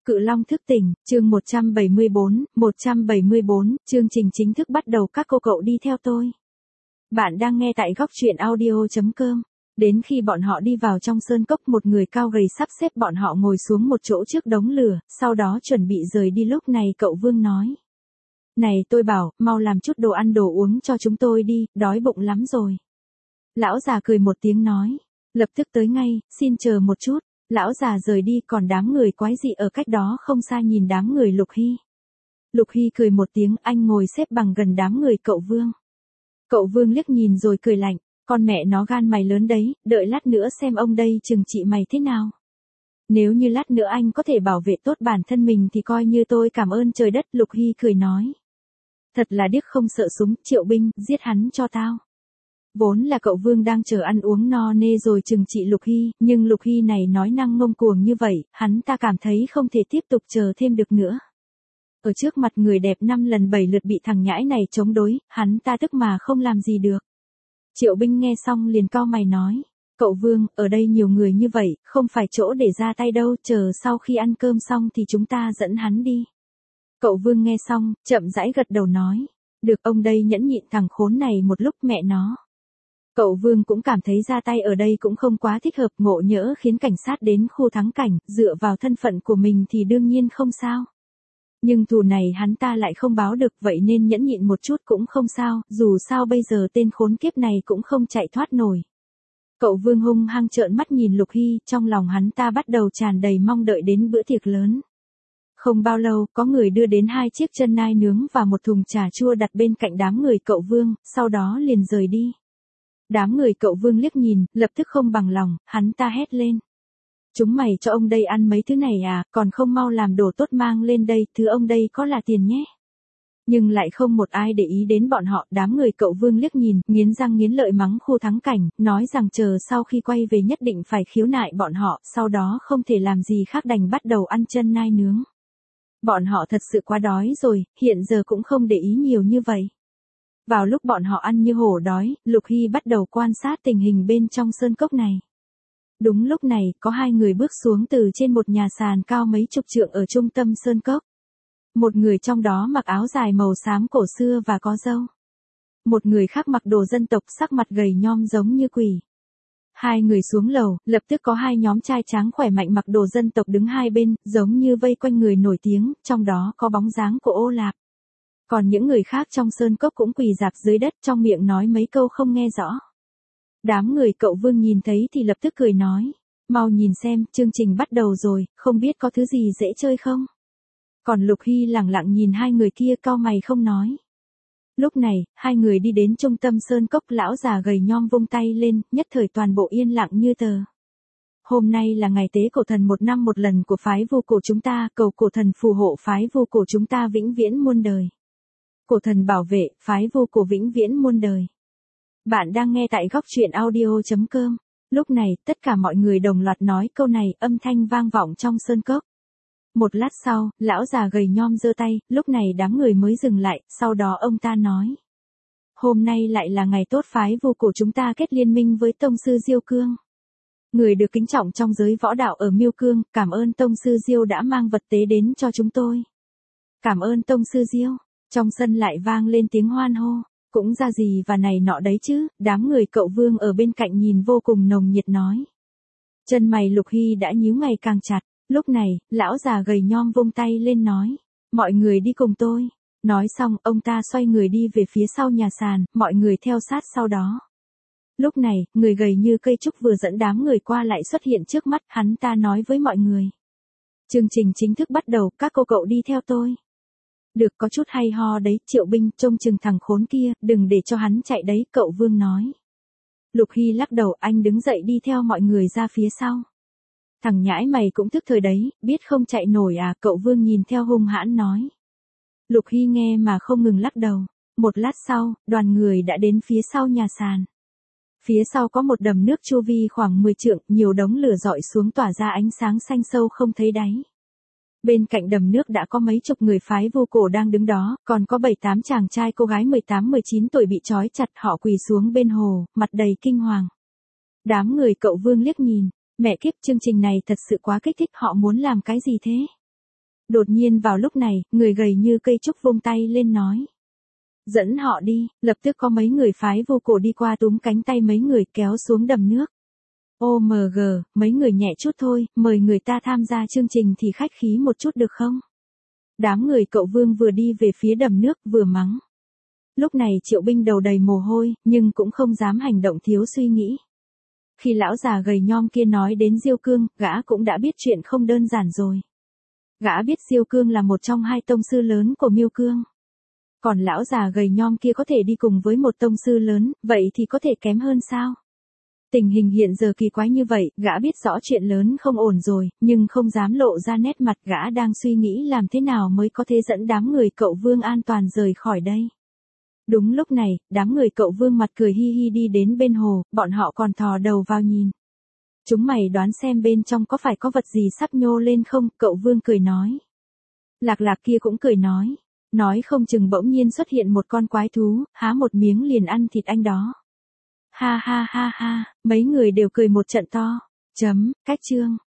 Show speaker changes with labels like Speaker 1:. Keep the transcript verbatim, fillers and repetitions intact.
Speaker 1: Cự Long thức tỉnh, chương một trăm bảy mươi bốn, một trăm bảy mươi bốn, chương trình chính thức bắt đầu các cô cậu đi theo tôi. Bạn đang nghe tại góc truyện audio chấm com. Đến khi bọn họ đi vào trong sơn cốc, một người cao gầy sắp xếp bọn họ ngồi xuống một chỗ trước đống lửa, sau đó chuẩn bị rời đi. Lúc này cậu Vương nói. Này tôi bảo, mau làm chút đồ ăn đồ uống cho chúng tôi đi, đói bụng lắm rồi. Lão già cười một tiếng nói. Lập tức tới ngay, xin chờ một chút. Lão già rời đi, còn đám người quái dị ở cách đó không xa nhìn đám người Lục Hy. Lục Hy cười một tiếng, anh ngồi xếp bằng gần đám người cậu Vương. Cậu Vương liếc nhìn rồi cười lạnh, con mẹ nó gan mày lớn đấy, đợi lát nữa xem ông đây trừng trị mày thế nào. Nếu như lát nữa anh có thể bảo vệ tốt bản thân mình thì coi như tôi cảm ơn trời đất. Lục Hy cười nói. Thật là điếc không sợ súng, Triệu binh, giết hắn cho tao. Vốn là cậu Vương đang chờ ăn uống no nê rồi trừng trị Lục Hy, nhưng Lục Hy này nói năng ngông cuồng như vậy, hắn ta cảm thấy không thể tiếp tục chờ thêm được nữa. Ở trước mặt người đẹp năm lần bảy lượt bị thằng nhãi này chống đối, hắn ta tức mà không làm gì được. Triệu binh nghe xong liền cau mày nói, cậu Vương, ở đây nhiều người như vậy, không phải chỗ để ra tay đâu, chờ sau khi ăn cơm xong thì chúng ta dẫn hắn đi. Cậu Vương nghe xong, chậm rãi gật đầu nói, được, ông đây nhẫn nhịn thằng khốn này một lúc mẹ nó. Cậu Vương cũng cảm thấy ra tay ở đây cũng không quá thích hợp, ngộ nhỡ khiến cảnh sát đến khu thắng cảnh, dựa vào thân phận của mình thì đương nhiên không sao. Nhưng thù này hắn ta lại không báo được, vậy nên nhẫn nhịn một chút cũng không sao, dù sao bây giờ tên khốn kiếp này cũng không chạy thoát nổi. Cậu Vương hung hăng trợn mắt nhìn Lục Hy, trong lòng hắn ta bắt đầu tràn đầy mong đợi đến bữa tiệc lớn. Không bao lâu, có người đưa đến hai chiếc chân nai nướng và một thùng trà chua đặt bên cạnh đám người cậu Vương, sau đó liền rời đi. Đám người cậu Vương liếc nhìn, lập tức không bằng lòng, hắn ta hét lên. Chúng mày cho ông đây ăn mấy thứ này à, còn không mau làm đồ tốt mang lên đây, thứ ông đây có là tiền nhé. Nhưng lại không một ai để ý đến bọn họ, đám người cậu Vương liếc nhìn, nghiến răng nghiến lợi mắng khu thắng cảnh, nói rằng chờ sau khi quay về nhất định phải khiếu nại bọn họ, sau đó không thể làm gì khác đành bắt đầu ăn chân nai nướng. Bọn họ thật sự quá đói rồi, hiện giờ cũng không để ý nhiều như vậy. Vào lúc bọn họ ăn như hổ đói, Lục Hy bắt đầu quan sát tình hình bên trong sơn cốc này. Đúng lúc này, có hai người bước xuống từ trên một nhà sàn cao mấy chục trượng ở trung tâm sơn cốc. Một người trong đó mặc áo dài màu xám cổ xưa và có râu. Một người khác mặc đồ dân tộc, sắc mặt gầy nhom giống như quỷ. Hai người xuống lầu, lập tức có hai nhóm trai tráng khỏe mạnh mặc đồ dân tộc đứng hai bên, giống như vây quanh người nổi tiếng, trong đó có bóng dáng của Ô Lạp. Còn những người khác trong sơn cốc cũng quỳ rạp dưới đất, trong miệng nói mấy câu không nghe rõ. Đám người cậu Vương nhìn thấy thì lập tức cười nói, mau nhìn xem, chương trình bắt đầu rồi, không biết có thứ gì dễ chơi không? Còn Lục Hy lẳng lặng nhìn hai người kia cau mày không nói. Lúc này, hai người đi đến trung tâm sơn cốc, lão già gầy nhom vung tay lên, nhất thời toàn bộ yên lặng như tờ. Hôm nay là ngày tế cổ thần một năm một lần của phái Vu Cổ chúng ta, cầu cổ thần phù hộ phái Vu Cổ chúng ta vĩnh viễn muôn đời. Cổ thần bảo vệ, phái Vu Cổ vĩnh viễn muôn đời. Bạn đang nghe tại góc truyện audio chấm com. Lúc này, tất cả mọi người đồng loạt nói câu này, âm thanh vang vọng trong sơn cốc. Một lát sau, lão già gầy nhom giơ tay, lúc này đám người mới dừng lại, sau đó ông ta nói. Hôm nay lại là ngày tốt, phái Vu Cổ chúng ta kết liên minh với tông sư Diêu Cương. Người được kính trọng trong giới võ đạo ở Miêu Cương, cảm ơn tông sư Diêu đã mang vật tế đến cho chúng tôi. Cảm ơn tông sư Diêu. Trong sân lại vang lên tiếng hoan hô. Cũng ra gì và này nọ đấy chứ, đám người cậu Vương ở bên cạnh nhìn vô cùng nồng nhiệt nói. Chân mày Lục Hy đã nhíu ngày càng chặt, lúc này, lão già gầy nhom vung tay lên nói, mọi người đi cùng tôi. Nói xong, ông ta xoay người đi về phía sau nhà sàn, mọi người theo sát sau đó. Lúc này, người gầy như cây trúc vừa dẫn đám người qua lại xuất hiện trước mắt, hắn ta nói với mọi người. Chương trình chính thức bắt đầu, các cô cậu đi theo tôi. Được, có chút hay ho đấy, Triệu binh, trông chừng thằng khốn kia, đừng để cho hắn chạy đấy, cậu Vương nói. Lục Hy lắc đầu, anh đứng dậy đi theo mọi người ra phía sau. Thằng nhãi mày cũng thức thời đấy, biết không chạy nổi à, cậu Vương nhìn theo hung hãn nói. Lục Hy nghe mà không ngừng lắc đầu. Một lát sau, đoàn người đã đến phía sau nhà sàn. Phía sau có một đầm nước chu vi khoảng mười trượng, nhiều đống lửa rọi xuống tỏa ra ánh sáng xanh sâu không thấy đáy. Bên cạnh đầm nước đã có mấy chục người phái Vu Cổ đang đứng đó, còn có bảy tám chàng trai cô gái mười tám mười chín tuổi bị trói chặt, họ quỳ xuống bên hồ, mặt đầy kinh hoàng. Đám người cậu Vương liếc nhìn, mẹ kiếp, chương trình này thật sự quá kích thích, họ muốn làm cái gì thế? Đột nhiên vào lúc này, người gầy như cây trúc vung tay lên nói. Dẫn họ đi, lập tức có mấy người phái vô cổ đi qua túm cánh tay mấy người kéo xuống đầm nước. ô em giê, mấy người nhẹ chút thôi, mời người ta tham gia chương trình thì khách khí một chút được không? Đám người cậu Vương vừa đi về phía đầm nước vừa mắng. Lúc này Triệu Binh đầu đầy mồ hôi, nhưng cũng không dám hành động thiếu suy nghĩ. Khi lão già gầy nhom kia nói đến Diêu Cương, gã cũng đã biết chuyện không đơn giản rồi. Gã biết Diêu Cương là một trong hai tông sư lớn của Miêu Cương. Còn lão già gầy nhom kia có thể đi cùng với một tông sư lớn, vậy thì có thể kém hơn sao? Tình hình hiện giờ kỳ quái như vậy, gã biết rõ chuyện lớn không ổn rồi, nhưng không dám lộ ra nét mặt, gã đang suy nghĩ làm thế nào mới có thể dẫn đám người cậu Vương an toàn rời khỏi đây. Đúng lúc này, đám người cậu Vương mặt cười hi hi đi đến bên hồ, bọn họ còn thò đầu vào nhìn. Chúng mày đoán xem bên trong có phải có vật gì sắp nhô lên không? Cậu Vương cười nói. Lạc Lạc kia cũng cười nói. Nói không chừng bỗng nhiên xuất hiện một con quái thú, há một miếng liền ăn thịt anh đó. Ha ha ha ha, mấy người đều cười một trận to. Chấm, cách chương.